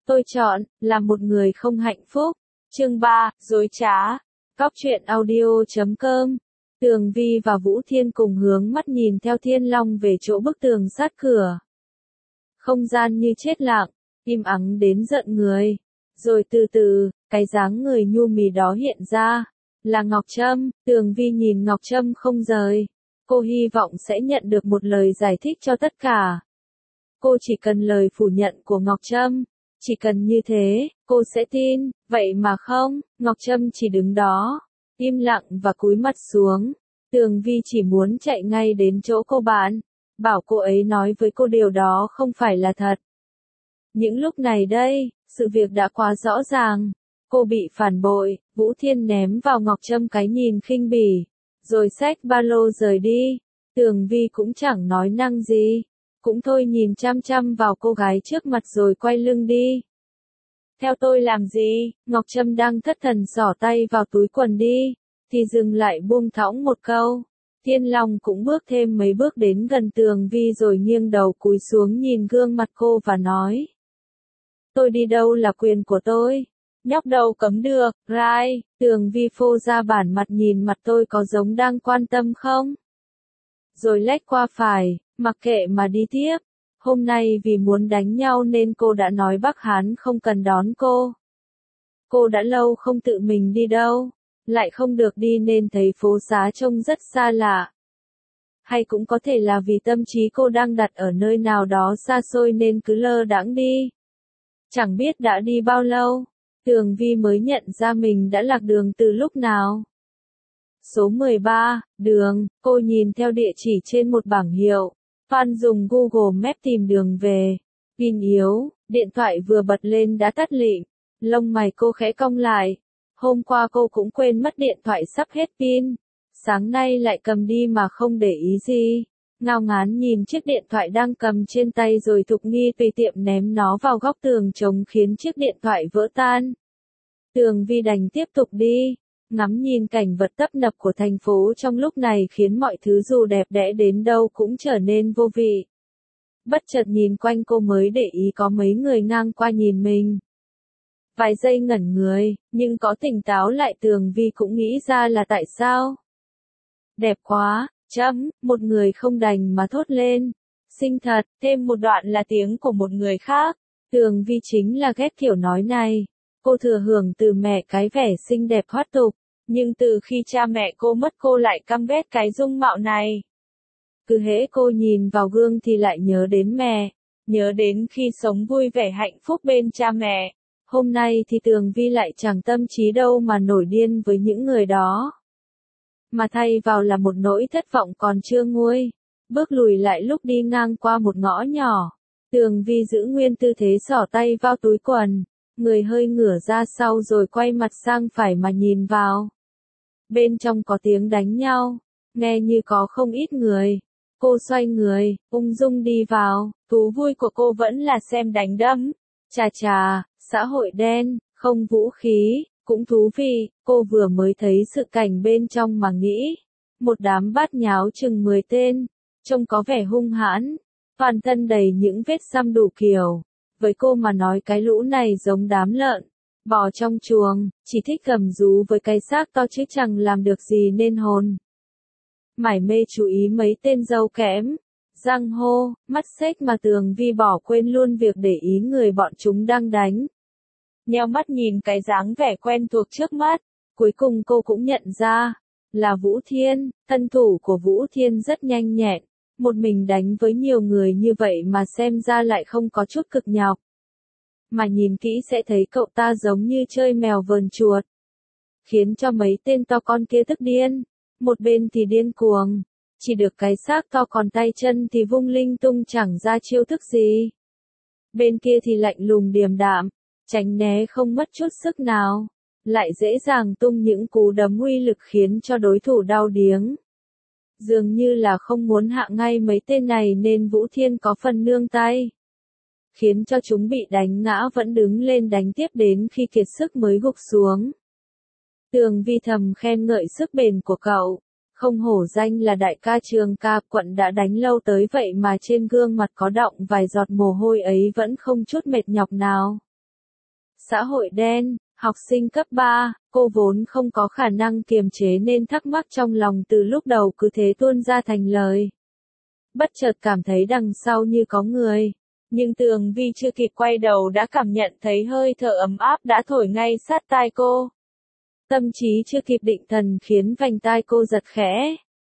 Tôi chọn, là một người không hạnh phúc. Chương 3, dối trá. Cóc truyện audio.com. Tường Vi và Vũ Thiên cùng hướng mắt nhìn theo Thiên Long về chỗ bức tường sát cửa. Không gian như chết lặng, im ắng đến giận người. Rồi từ từ, cái dáng người nhu mì đó hiện ra. Là Ngọc Trâm. Tường Vi nhìn Ngọc Trâm không rời. Cô hy vọng sẽ nhận được một lời giải thích cho tất cả. Cô chỉ cần lời phủ nhận của Ngọc Trâm. Chỉ cần như thế, cô sẽ tin. Vậy mà không, Ngọc Trâm chỉ đứng đó, im lặng và cúi mặt xuống. Tường Vi chỉ muốn chạy ngay đến chỗ cô bạn, bảo cô ấy nói với cô điều đó không phải là thật. Những lúc này đây, sự việc đã quá rõ ràng. Cô bị phản bội. Vũ Thiên ném vào Ngọc Trâm cái nhìn khinh bỉ, rồi xách ba lô rời đi. Tường Vi cũng chẳng nói năng gì, cũng thôi nhìn chăm chăm vào cô gái trước mặt rồi quay lưng đi. Theo tôi làm gì? Ngọc Trâm đang thất thần xỏ tay vào túi quần đi, thì dừng lại buông thõng một câu. Thiên Long cũng bước thêm mấy bước đến gần Tường Vi rồi nghiêng đầu cúi xuống nhìn gương mặt cô và nói. Tôi đi đâu là quyền của tôi. Nhóc đâu cấm được, right? Tường Vi phô ra bản mặt nhìn mặt tôi có giống đang quan tâm không? Rồi lách qua phải, mặc kệ mà đi tiếp. Hôm nay vì muốn đánh nhau nên cô đã nói Bắc Hán không cần đón cô. Cô đã lâu không tự mình đi đâu, lại không được đi nên thấy phố xá trông rất xa lạ. Hay cũng có thể là vì tâm trí cô đang đặt ở nơi nào đó xa xôi nên cứ lơ đãng đi. Chẳng biết đã đi bao lâu, Tường Vi mới nhận ra mình đã lạc đường từ lúc nào. Số 13, đường, cô nhìn theo địa chỉ trên một bảng hiệu. Phan dùng Google Maps tìm đường về. Pin yếu, điện thoại vừa bật lên đã tắt lịm. Lông mày cô khẽ cong lại. Hôm qua cô cũng quên mất điện thoại sắp hết pin. Sáng nay lại cầm đi mà không để ý gì. Ngao ngán nhìn chiếc điện thoại đang cầm trên tay rồi thục nghi tùy tiệm ném nó vào góc tường trống khiến chiếc điện thoại vỡ tan. Tường Vi đành tiếp tục đi. Ngắm nhìn cảnh vật tấp nập của thành phố trong lúc này khiến mọi thứ dù đẹp đẽ đến đâu cũng trở nên vô vị. Bất chợt nhìn quanh cô mới để ý có mấy người ngang qua nhìn mình. Vài giây ngẩn người, nhưng có tỉnh táo lại Tường Vi cũng nghĩ ra là tại sao. Đẹp quá, một người không đành mà thốt lên. Xinh thật, thêm một đoạn là tiếng của một người khác. Tường Vi chính là ghét kiểu nói này. Cô thừa hưởng từ mẹ cái vẻ xinh đẹp thoát tục, nhưng từ khi cha mẹ cô mất cô lại căm ghét cái dung mạo này. Cứ hễ cô nhìn vào gương thì lại nhớ đến mẹ, nhớ đến khi sống vui vẻ hạnh phúc bên cha mẹ. Hôm nay thì Tường Vi lại chẳng tâm trí đâu mà nổi điên với những người đó. Mà thay vào là một nỗi thất vọng còn chưa nguôi. Bước lùi lại lúc đi ngang qua một ngõ nhỏ. Tường Vi giữ nguyên tư thế xỏ tay vào túi quần. Người hơi ngửa ra sau rồi quay mặt sang phải mà nhìn vào. Bên trong có tiếng đánh nhau, nghe như có không ít người. Cô xoay người, ung dung đi vào, thú vui của cô vẫn là xem đánh đấm. Chà chà, xã hội đen, không vũ khí, cũng thú vị, cô vừa mới thấy sự cảnh bên trong mà nghĩ. Một đám bát nháo chừng 10 tên, trông có vẻ hung hãn, toàn thân đầy những vết xăm đủ kiểu. Với cô mà nói cái lũ này giống đám lợn, bò trong chuồng, chỉ thích gầm rú với cái xác to chứ chẳng làm được gì nên hồn. Mải mê chú ý mấy tên râu kẽm, răng hô, mắt xếch mà Tường Vi bỏ quên luôn việc để ý người bọn chúng đang đánh. Nheo mắt nhìn cái dáng vẻ quen thuộc trước mắt, cuối cùng cô cũng nhận ra, là Vũ Thiên. Thân thủ của Vũ Thiên rất nhanh nhẹn. Một mình đánh với nhiều người như vậy mà xem ra lại không có chút cực nhọc. Mà nhìn kỹ sẽ thấy cậu ta giống như chơi mèo vờn chuột. Khiến cho mấy tên to con kia tức điên. Một bên thì điên cuồng. Chỉ được cái xác to còn tay chân thì vung linh tung chẳng ra chiêu thức gì. Bên kia thì lạnh lùng điềm đạm. Tránh né không mất chút sức nào. Lại dễ dàng tung những cú đấm uy lực khiến cho đối thủ đau điếng. Dường như là không muốn hạ ngay mấy tên này nên Vũ Thiên có phần nương tay. Khiến cho chúng bị đánh ngã vẫn đứng lên đánh tiếp đến khi kiệt sức mới gục xuống. Tường Vi thầm khen ngợi sức bền của cậu. Không hổ danh là đại ca trường ca quận đã đánh lâu tới vậy mà trên gương mặt có đọng vài giọt mồ hôi ấy vẫn không chút mệt nhọc nào. xã hội đen, học sinh cấp 3, cô vốn không có khả năng kiềm chế nên thắc mắc trong lòng từ lúc đầu cứ thế tuôn ra thành lời. Bất chợt cảm thấy đằng sau như có người, nhưng Tường Vi chưa kịp quay đầu đã cảm nhận thấy hơi thở ấm áp đã thổi ngay sát tai cô. Tâm trí chưa kịp định thần khiến vành tai cô giật khẽ.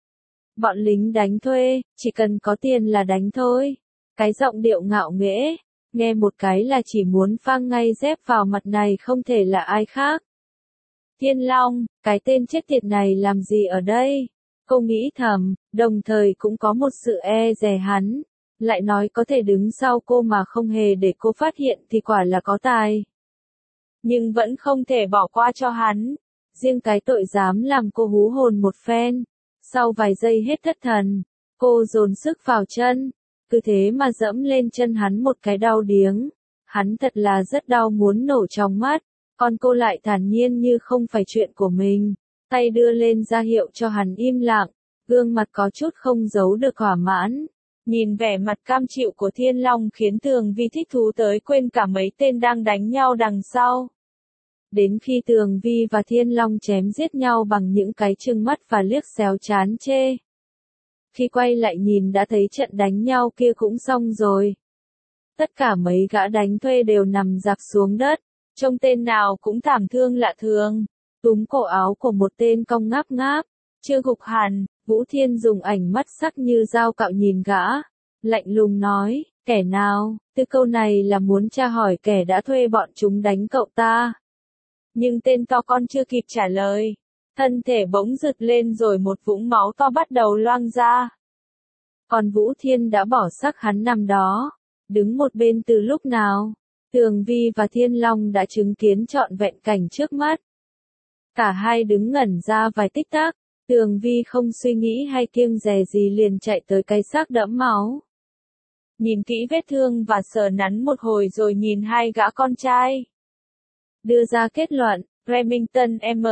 Bọn lính đánh thuê, chỉ cần có tiền là đánh thôi. Cái giọng điệu ngạo nghễ, nghe một cái là chỉ muốn phang ngay dép vào mặt này không thể là ai khác. Thiên Long, cái tên chết tiệt này làm gì ở đây? Cô nghĩ thầm, đồng thời cũng có một sự e dè hắn. Lại nói có thể đứng sau cô mà không hề để cô phát hiện thì quả là có tài. Nhưng vẫn không thể bỏ qua cho hắn. Riêng cái tội dám làm cô hú hồn một phen. Sau vài giây hết thất thần, cô dồn sức vào chân. Cứ thế mà dẫm lên chân hắn một cái đau điếng. Hắn thật là rất đau muốn nổ trong mắt. Còn cô lại thản nhiên như không phải chuyện của mình. Tay đưa lên ra hiệu cho hắn im lặng. Gương mặt có chút không giấu được thỏa mãn. Nhìn vẻ mặt cam chịu của Thiên Long khiến Tường Vi thích thú tới quên cả mấy tên đang đánh nhau đằng sau. Đến khi Tường Vi và Thiên Long chém giết nhau bằng những cái trừng mắt và liếc xéo chán chê. Khi quay lại nhìn đã thấy trận đánh nhau kia cũng xong rồi. Tất cả mấy gã đánh thuê đều nằm rạp xuống đất, trông tên nào cũng thảm thương lạ thường. Túm cổ áo của một tên cong ngáp ngáp, chưa gục hẳn, Vũ Thiên dùng ánh mắt sắc như dao cạo nhìn gã, lạnh lùng nói, kẻ nào, từ câu này là muốn tra hỏi kẻ đã thuê bọn chúng đánh cậu ta. Nhưng tên to con chưa kịp trả lời, thân thể bỗng rực lên rồi một vũng máu to bắt đầu loang ra. Còn Vũ Thiên đã bỏ xác hắn nằm đó, đứng một bên từ lúc nào. Tường Vi và Thiên Long đã chứng kiến trọn vẹn cảnh trước mắt. Cả hai đứng ngẩn ra vài tích tắc, Tường Vi không suy nghĩ hay kiêng dè gì liền chạy tới cái xác đẫm máu. Nhìn kỹ vết thương và sờ nắn một hồi rồi nhìn hai gã con trai. Đưa ra kết luận, Remington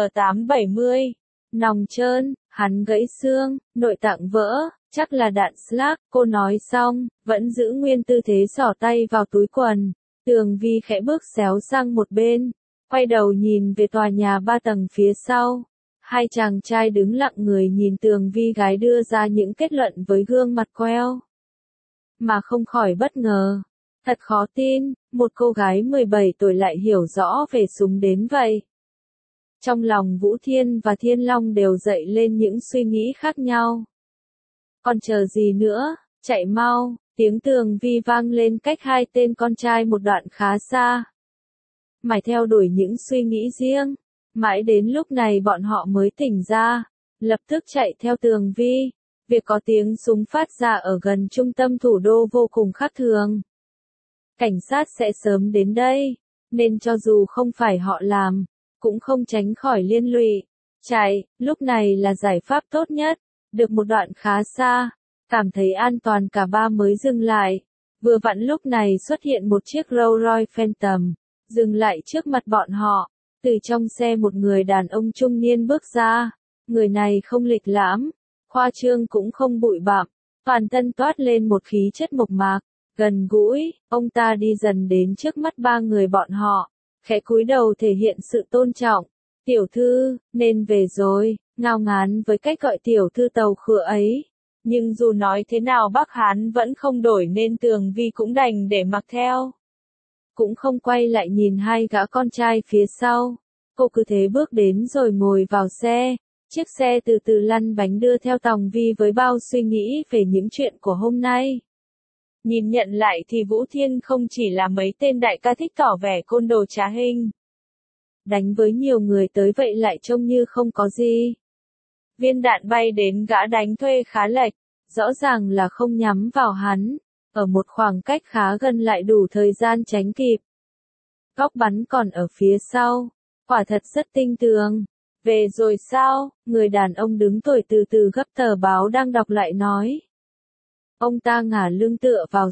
M870, nòng trơn, hắn gãy xương, nội tạng vỡ, chắc là đạn slag, cô nói xong, vẫn giữ nguyên tư thế xỏ tay vào túi quần. Tường Vi khẽ bước xéo sang một bên, quay đầu nhìn về tòa nhà 3 tầng phía sau. Hai chàng trai đứng lặng người nhìn Tường Vi gái đưa ra những kết luận với gương mặt queo. Mà không khỏi bất ngờ. Thật khó tin, một cô gái 17 tuổi lại hiểu rõ về súng đến vậy. Trong lòng Vũ Thiên và Thiên Long đều dậy lên những suy nghĩ khác nhau. Còn chờ gì nữa, chạy mau, tiếng Tường Vi vang lên cách hai tên con trai một đoạn khá xa. Mải theo đuổi những suy nghĩ riêng, mãi đến lúc này bọn họ mới tỉnh ra, lập tức chạy theo Tường Vi. Việc có tiếng súng phát ra ở gần trung tâm thủ đô vô cùng khác thường. Cảnh sát sẽ sớm đến đây, nên cho dù không phải họ làm, cũng không tránh khỏi liên lụy. Chạy, lúc này là giải pháp tốt nhất. Được một đoạn khá xa, cảm thấy an toàn cả ba mới dừng lại. Vừa vặn lúc này xuất hiện một chiếc Rolls Royce Phantom, dừng lại trước mặt bọn họ. Từ trong xe một người đàn ông trung niên bước ra. Người này không lịch lãm, khoa trương cũng không bụi bặm, toàn thân toát lên một khí chất mộc mạc, gần gũi. Ông ta đi dần đến trước mắt ba người bọn họ, khẽ cúi đầu thể hiện sự tôn trọng. Tiểu thư, nên về rồi, ngao ngán với cách gọi tiểu thư tàu khựa ấy. Nhưng dù nói thế nào bác Hán vẫn không đổi nên Tường Vi cũng đành để mặc theo. Cũng không quay lại nhìn hai gã con trai phía sau. Cô cứ thế bước đến rồi ngồi vào xe. Chiếc xe từ từ lăn bánh đưa theo Tòng Vi với bao suy nghĩ về những chuyện của hôm nay. Nhìn nhận lại thì Vũ Thiên không chỉ là mấy tên đại ca thích tỏ vẻ côn đồ trá hình. Đánh với nhiều người tới vậy lại trông như không có gì. Viên đạn bay đến gã đánh thuê khá lệch, rõ ràng là không nhắm vào hắn, ở một khoảng cách khá gần lại đủ thời gian tránh kịp. Góc bắn còn ở phía sau, quả thật rất tinh tường. Về rồi sao? Người đàn ông đứng tuổi từ từ gấp tờ báo đang đọc lại nói. Ông ta ngả lưng tựa vào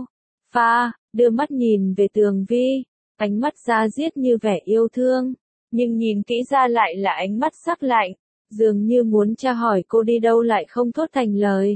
sofa, đưa mắt nhìn về Tường Vi, ánh mắt da diết như vẻ yêu thương, nhưng nhìn kỹ ra lại là ánh mắt sắc lạnh, dường như muốn tra hỏi cô đi đâu lại không thốt thành lời.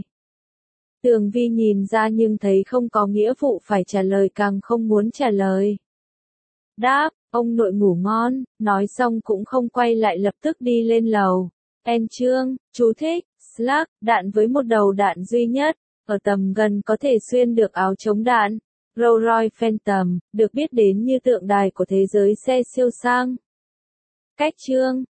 Tường Vi nhìn ra nhưng thấy không có nghĩa vụ phải trả lời càng không muốn trả lời. Đáp, ông nội ngủ ngon, nói xong cũng không quay lại lập tức đi lên lầu. En chương, chú thích, Slug, đạn với một đầu đạn duy nhất, ở tầm gần có thể xuyên được áo chống đạn. Rolls-Royce Phantom, được biết đến như tượng đài của thế giới xe siêu sang. Cách chương